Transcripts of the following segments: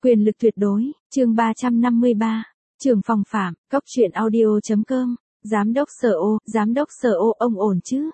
Quyền lực tuyệt đối, chương 353, trưởng phòng Phạm, cóc truyện audio.com, giám đốc sở ô ông ổn chứ?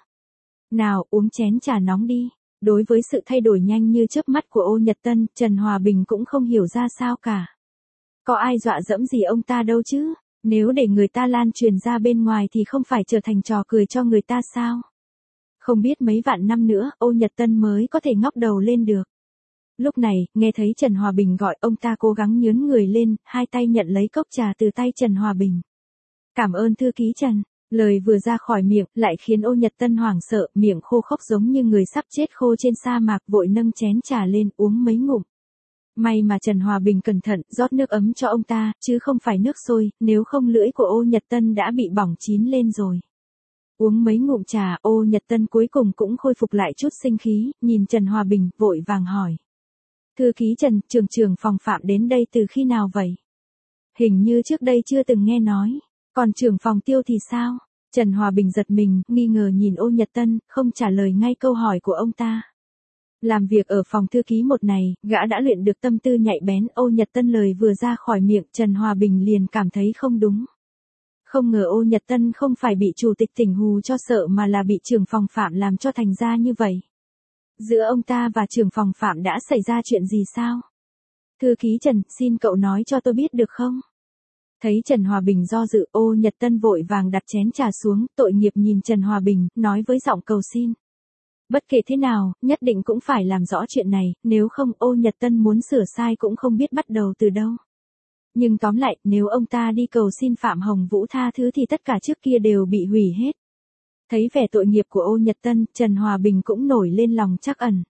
Nào uống chén trà nóng đi. Đối với sự thay đổi nhanh như chớp mắt của Ô Nhật Tân, Trần Hòa Bình cũng không hiểu ra sao cả. Có ai dọa dẫm gì ông ta đâu chứ? Nếu để người ta lan truyền ra bên ngoài thì không phải trở thành trò cười cho người ta sao? Không biết mấy vạn năm nữa, Ô Nhật Tân mới có thể ngóc đầu lên được. Lúc này, nghe thấy Trần Hòa Bình gọi, ông ta cố gắng nhướn người lên, hai tay nhận lấy cốc trà từ tay Trần Hòa Bình. Cảm ơn thư ký Trần. Lời vừa ra khỏi miệng, lại khiến Ô Nhật Tân hoảng sợ, miệng khô khốc giống như người sắp chết khô trên sa mạc, vội nâng chén trà lên, uống mấy ngụm. May mà Trần Hòa Bình cẩn thận, rót nước ấm cho ông ta, chứ không phải nước sôi, nếu không lưỡi của Ô Nhật Tân đã bị bỏng chín lên rồi. Uống mấy ngụm trà, Ô Nhật Tân cuối cùng cũng khôi phục lại chút sinh khí, nhìn Trần Hòa Bình, vội vàng hỏi. Thư ký Trần, trưởng phòng Phạm đến đây từ khi nào vậy? Hình như trước đây chưa từng nghe nói. Còn trưởng phòng Tiêu thì sao? Trần Hòa Bình giật mình, nghi ngờ nhìn Ô Nhật Tân, không trả lời ngay câu hỏi của ông ta. Làm việc ở phòng thư ký một này, gã đã luyện được tâm tư nhạy bén. Ô Nhật Tân lời vừa ra khỏi miệng, Trần Hòa Bình liền cảm thấy không đúng. Không ngờ Ô Nhật Tân không phải bị chủ tịch tỉnh hù cho sợ mà là bị trưởng phòng Phạm làm cho thành ra như vậy. Giữa ông ta và trưởng phòng Phạm đã xảy ra chuyện gì sao? Thư ký Trần, xin cậu nói cho tôi biết được không? Thấy Trần Hòa Bình do dự, Ô Nhật Tân vội vàng đặt chén trà xuống, tội nghiệp nhìn Trần Hòa Bình, nói với giọng cầu xin. Bất kể thế nào, nhất định cũng phải làm rõ chuyện này, nếu không Ô Nhật Tân muốn sửa sai cũng không biết bắt đầu từ đâu. Nhưng tóm lại, nếu ông ta đi cầu xin Phạm Hồng Vũ tha thứ thì tất cả trước kia đều bị hủy hết. Thấy vẻ tội nghiệp của Ô Nhật Tân, Trần Hòa Bình cũng nổi lên lòng trắc ẩn.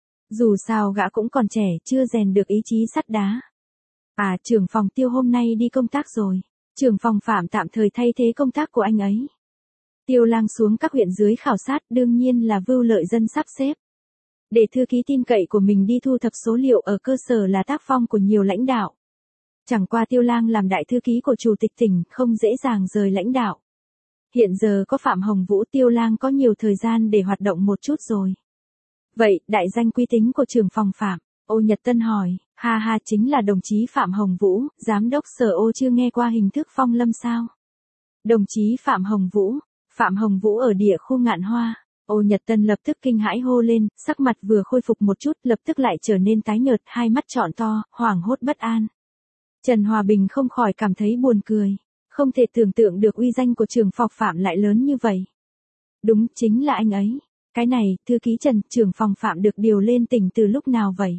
Dù sao gã cũng còn trẻ, chưa rèn được ý chí sắt đá. À, trưởng phòng Tiêu hôm nay đi công tác rồi. Trưởng phòng Phạm tạm thời thay thế công tác của anh ấy. Tiêu Lang xuống các huyện dưới khảo sát, đương nhiên là Vưu Lợi Dân sắp xếp. Để thư ký tin cậy của mình đi thu thập số liệu ở cơ sở là tác phong của nhiều lãnh đạo. Chẳng qua Tiêu Lang làm đại thư ký của chủ tịch tỉnh, không dễ dàng rời lãnh đạo. Hiện giờ có Phạm Hồng Vũ, Tiêu Lang có nhiều thời gian để hoạt động một chút rồi. Vậy, đại danh quý tính của trưởng phòng Phạm? Ô Nhật Tân hỏi. Ha, chính là đồng chí Phạm Hồng Vũ, giám đốc sở Ô, chưa nghe qua hình thức phong lâm sao? Đồng chí Phạm Hồng Vũ ở địa khu Ngạn Hoa. Ô Nhật Tân lập tức kinh hãi hô lên, sắc mặt vừa khôi phục một chút, lập tức lại trở nên tái nhợt, hai mắt trọn to, hoảng hốt bất an. Trần Hòa Bình không khỏi cảm thấy buồn cười. Không thể tưởng tượng được uy danh của trưởng phòng Phạm lại lớn như vậy. Đúng, chính là anh ấy. Cái này, thư ký Trần, trưởng phòng Phạm được điều lên tỉnh từ lúc nào vậy?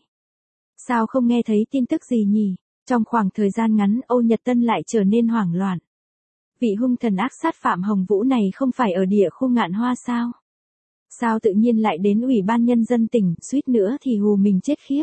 Sao không nghe thấy tin tức gì nhỉ? Trong khoảng thời gian ngắn, Ô Nhật Tân lại trở nên hoảng loạn. Vị hung thần ác sát Phạm Hồng Vũ này không phải ở địa khu Ngạn Hoa sao? Sao tự nhiên lại đến Ủy ban Nhân dân tỉnh, suýt nữa thì hù mình chết khiếp.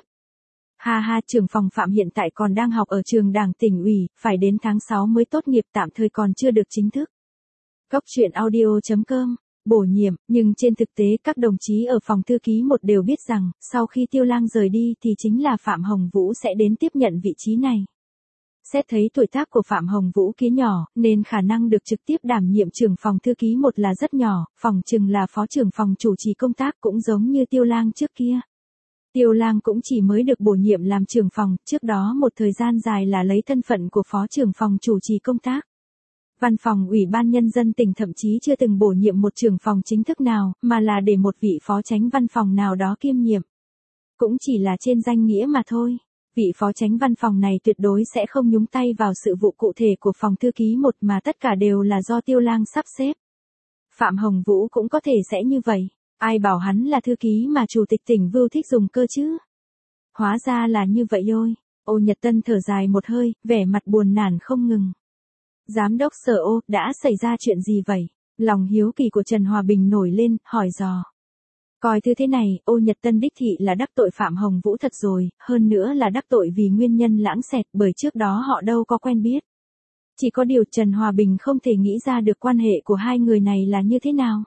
Ha, trưởng phòng Phạm hiện tại còn đang học ở trường Đảng tỉnh ủy, phải đến tháng 6 mới tốt nghiệp, tạm thời còn chưa được chính thức. Cóc truyện audio.com, bổ nhiệm, nhưng trên thực tế các đồng chí ở phòng thư ký một đều biết rằng, sau khi Tiêu Lang rời đi thì chính là Phạm Hồng Vũ sẽ đến tiếp nhận vị trí này. Xét thấy tuổi tác của Phạm Hồng Vũ kia nhỏ, nên khả năng được trực tiếp đảm nhiệm trưởng phòng thư ký một là rất nhỏ, phòng chừng là phó trưởng phòng chủ trì công tác cũng giống như Tiêu Lang trước kia. Tiêu Lang cũng chỉ mới được bổ nhiệm làm trưởng phòng, trước đó một thời gian dài là lấy thân phận của phó trưởng phòng chủ trì công tác. Văn phòng Ủy ban Nhân dân tỉnh thậm chí chưa từng bổ nhiệm một trưởng phòng chính thức nào, mà là để một vị phó chánh văn phòng nào đó kiêm nhiệm. Cũng chỉ là trên danh nghĩa mà thôi. Vị phó chánh văn phòng này tuyệt đối sẽ không nhúng tay vào sự vụ cụ thể của phòng thư ký một mà tất cả đều là do Tiêu Lang sắp xếp. Phạm Hồng Vũ cũng có thể sẽ như vậy. Ai bảo hắn là thư ký mà chủ tịch tỉnh Vưu thích dùng cơ chứ? Hóa ra là như vậy ôi. Ô Nhật Tân thở dài một hơi, vẻ mặt buồn nản không ngừng. Giám đốc sở Ô, đã xảy ra chuyện gì vậy? Lòng hiếu kỳ của Trần Hòa Bình nổi lên, hỏi dò. Coi thứ thế này, Ô Nhật Tân đích thị là đắc tội Phạm Hồng Vũ thật rồi, hơn nữa là đắc tội vì nguyên nhân lãng xẹt, bởi trước đó họ đâu có quen biết. Chỉ có điều Trần Hòa Bình không thể nghĩ ra được quan hệ của hai người này là như thế nào.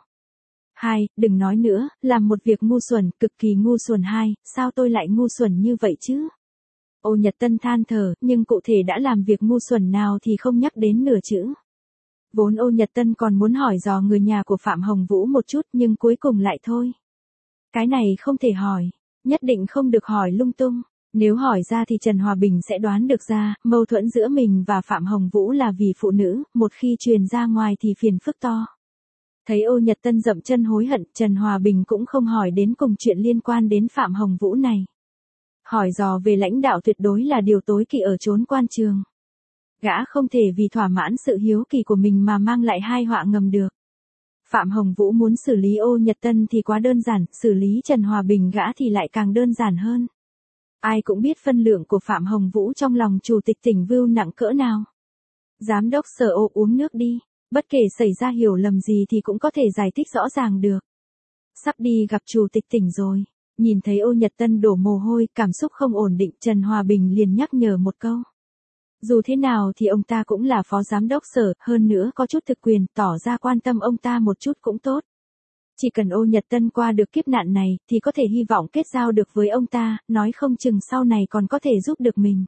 Đừng nói nữa, làm một việc ngu xuẩn, cực kỳ ngu xuẩn. Sao tôi lại ngu xuẩn như vậy chứ? Ô Nhật Tân than thở, nhưng cụ thể đã làm việc ngu xuẩn nào thì không nhắc đến nửa chữ. Vốn Ô Nhật Tân còn muốn hỏi dò người nhà của Phạm Hồng Vũ một chút nhưng cuối cùng lại thôi. Cái này không thể hỏi, nhất định không được hỏi lung tung. Nếu hỏi ra thì Trần Hòa Bình sẽ đoán được ra, mâu thuẫn giữa mình và Phạm Hồng Vũ là vì phụ nữ, một khi truyền ra ngoài thì phiền phức to. Thấy Ô Nhật Tân dậm chân hối hận, Trần Hòa Bình cũng không hỏi đến cùng chuyện liên quan đến Phạm Hồng Vũ này. Hỏi dò về lãnh đạo tuyệt đối là điều tối kỵ ở chốn quan trường. Gã không thể vì thỏa mãn sự hiếu kỳ của mình mà mang lại hai họa ngầm được. Phạm Hồng Vũ muốn xử lý Ô Nhật Tân thì quá đơn giản, xử lý Trần Hòa Bình gã thì lại càng đơn giản hơn. Ai cũng biết phân lượng của Phạm Hồng Vũ trong lòng chủ tịch tỉnh Vưu nặng cỡ nào. Giám đốc Sở Ô uống nước đi, bất kể xảy ra hiểu lầm gì thì cũng có thể giải thích rõ ràng được. Sắp đi gặp chủ tịch tỉnh rồi, nhìn thấy Ô Nhật Tân đổ mồ hôi, cảm xúc không ổn định, Trần Hòa Bình liền nhắc nhở một câu. Dù thế nào thì ông ta cũng là phó giám đốc sở, hơn nữa có chút thực quyền, tỏ ra quan tâm ông ta một chút cũng tốt. Chỉ cần Ô Nhật Tân qua được kiếp nạn này, thì có thể hy vọng kết giao được với ông ta, nói không chừng sau này còn có thể giúp được mình.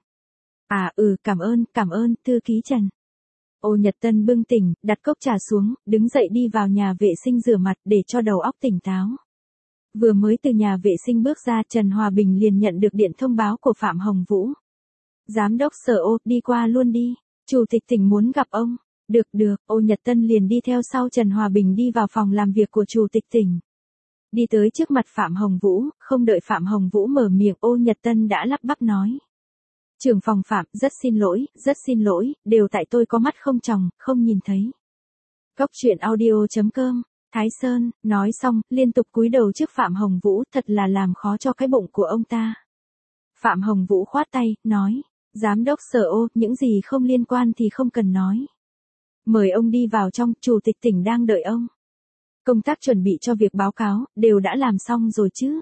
Cảm ơn, thư ký Trần. Ô Nhật Tân bưng tỉnh, đặt cốc trà xuống, đứng dậy đi vào nhà vệ sinh rửa mặt để cho đầu óc tỉnh táo. Vừa mới từ nhà vệ sinh bước ra, Trần Hòa Bình liền nhận được điện thông báo của Phạm Hồng Vũ. Giám đốc Sở Ô, đi qua luôn đi, chủ tịch tỉnh muốn gặp ông. Được, Ô Nhật Tân liền đi theo sau Trần Hòa Bình đi vào phòng làm việc của chủ tịch tỉnh. Đi tới trước mặt Phạm Hồng Vũ, không đợi Phạm Hồng Vũ mở miệng, Ô Nhật Tân đã lắp bắp nói. Trưởng phòng Phạm, rất xin lỗi, đều tại tôi có mắt không tròng, không nhìn thấy. Cốc truyện audio.com, Thái Sơn, nói xong, liên tục cúi đầu trước Phạm Hồng Vũ, thật là làm khó cho cái bụng của ông ta. Phạm Hồng Vũ khoát tay, nói, giám đốc Sở Ô, những gì không liên quan thì không cần nói. Mời ông đi vào trong, chủ tịch tỉnh đang đợi ông. Công tác chuẩn bị cho việc báo cáo, đều đã làm xong rồi chứ?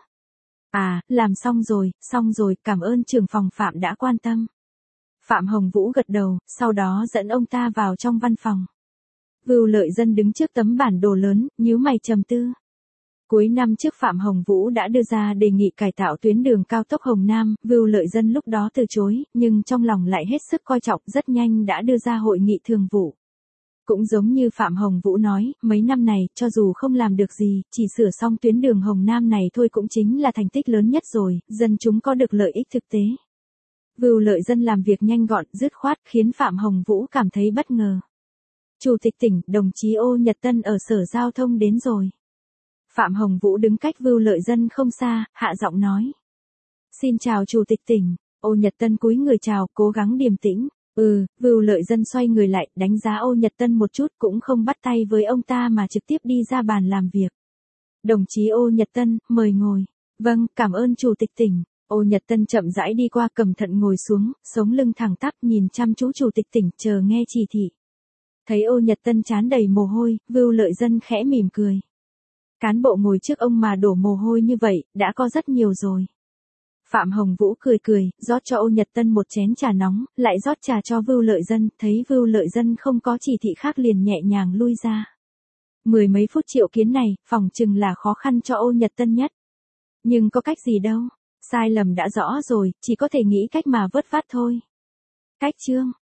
Làm xong rồi, cảm ơn trưởng phòng Phạm đã quan tâm. Phạm Hồng Vũ gật đầu, sau đó dẫn ông ta vào trong văn phòng. Vưu Lợi Dân đứng trước tấm bản đồ lớn, nhíu mày trầm tư. Cuối năm trước Phạm Hồng Vũ đã đưa ra đề nghị cải tạo tuyến đường cao tốc Hồng Nam, Vưu Lợi Dân lúc đó từ chối, nhưng trong lòng lại hết sức coi trọng, rất nhanh đã đưa ra hội nghị thường vụ. Cũng giống như Phạm Hồng Vũ nói, mấy năm này, cho dù không làm được gì, chỉ sửa xong tuyến đường Hồng Nam này thôi cũng chính là thành tích lớn nhất rồi, dân chúng có được lợi ích thực tế. Vưu Lợi Dân làm việc nhanh gọn, dứt khoát, khiến Phạm Hồng Vũ cảm thấy bất ngờ. Chủ tịch tỉnh, đồng chí Ô Nhật Tân ở Sở Giao thông đến rồi. Phạm Hồng Vũ đứng cách Vưu Lợi Dân không xa, hạ giọng nói. Xin chào chủ tịch tỉnh. Ô Nhật Tân cúi người chào, cố gắng điềm tĩnh. Vưu Lợi Dân xoay người lại, đánh giá Ô Nhật Tân một chút, cũng không bắt tay với ông ta mà trực tiếp đi ra bàn làm việc. Đồng chí Ô Nhật Tân, mời ngồi. Vâng, cảm ơn chủ tịch tỉnh. Ô Nhật Tân chậm rãi đi qua, cẩn thận ngồi xuống, sống lưng thẳng tắp, nhìn chăm chú chủ tịch tỉnh, chờ nghe chỉ thị. Thấy Ô Nhật Tân trán đầy mồ hôi, Vưu Lợi Dân khẽ mỉm cười. Cán bộ ngồi trước ông mà đổ mồ hôi như vậy, đã có rất nhiều rồi. Phạm Hồng Vũ cười, rót cho Ô Nhật Tân một chén trà nóng, lại rót trà cho Vưu Lợi Dân, thấy Vưu Lợi Dân không có chỉ thị khác liền nhẹ nhàng lui ra. 10 mấy phút triệu kiến này, phòng chừng là khó khăn cho Ô Nhật Tân nhất. Nhưng có cách gì đâu, sai lầm đã rõ rồi, chỉ có thể nghĩ cách mà vớt vát thôi. Cách chương